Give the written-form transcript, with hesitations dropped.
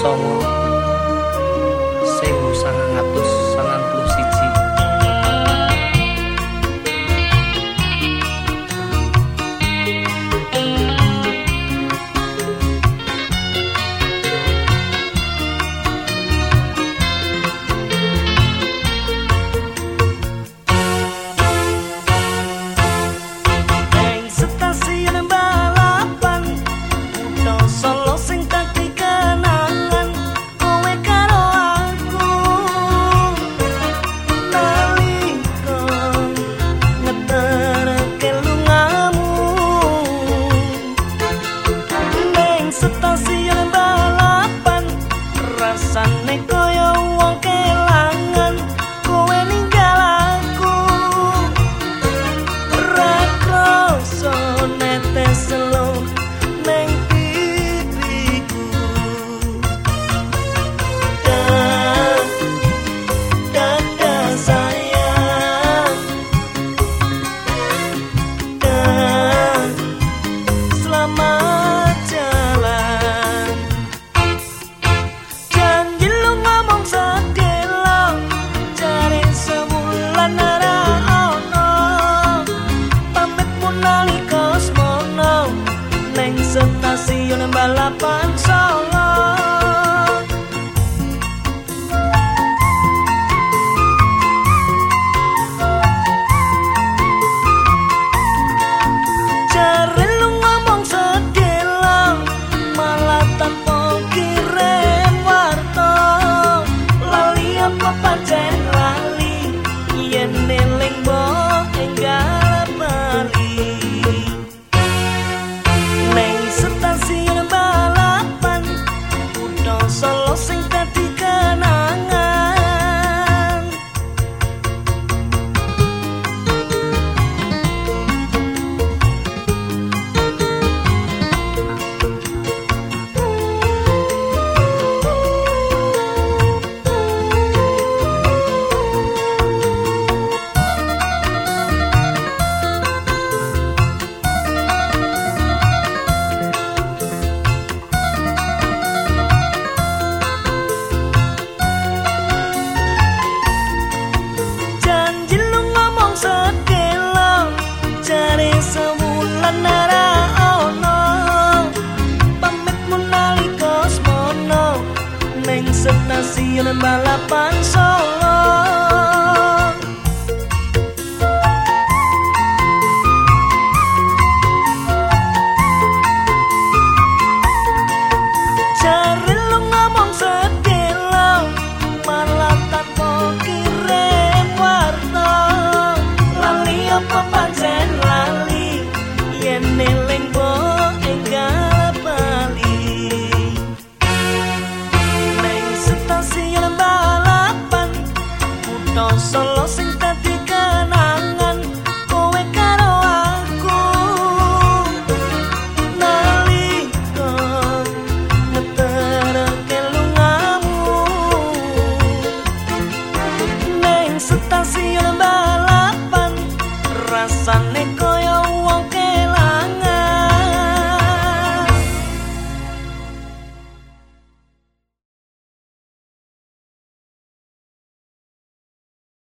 songo 1991. Stasiun balapan rasane koyo wong kelangan kowe ninggal aku ra kroso netes lo neng pipiku dadah sayang selamat jalan. Janji lu ngomong sedelo cari sebulan ora ono pamitmu nalika semono neng stasiun balapan Solo. Pancen lali yen eling mbok enggal bali neng stasiun balapan kutha Solo sing dadi kenangan. Sebulan ora ono pamitmu nalika semono neng stasiun balapan Solo. Jare lu ngomong sedelo malah tanpa kirim warta lali apa pancen lali yen eling mbok enggal bali neng stasiun balapan kutha Solo sing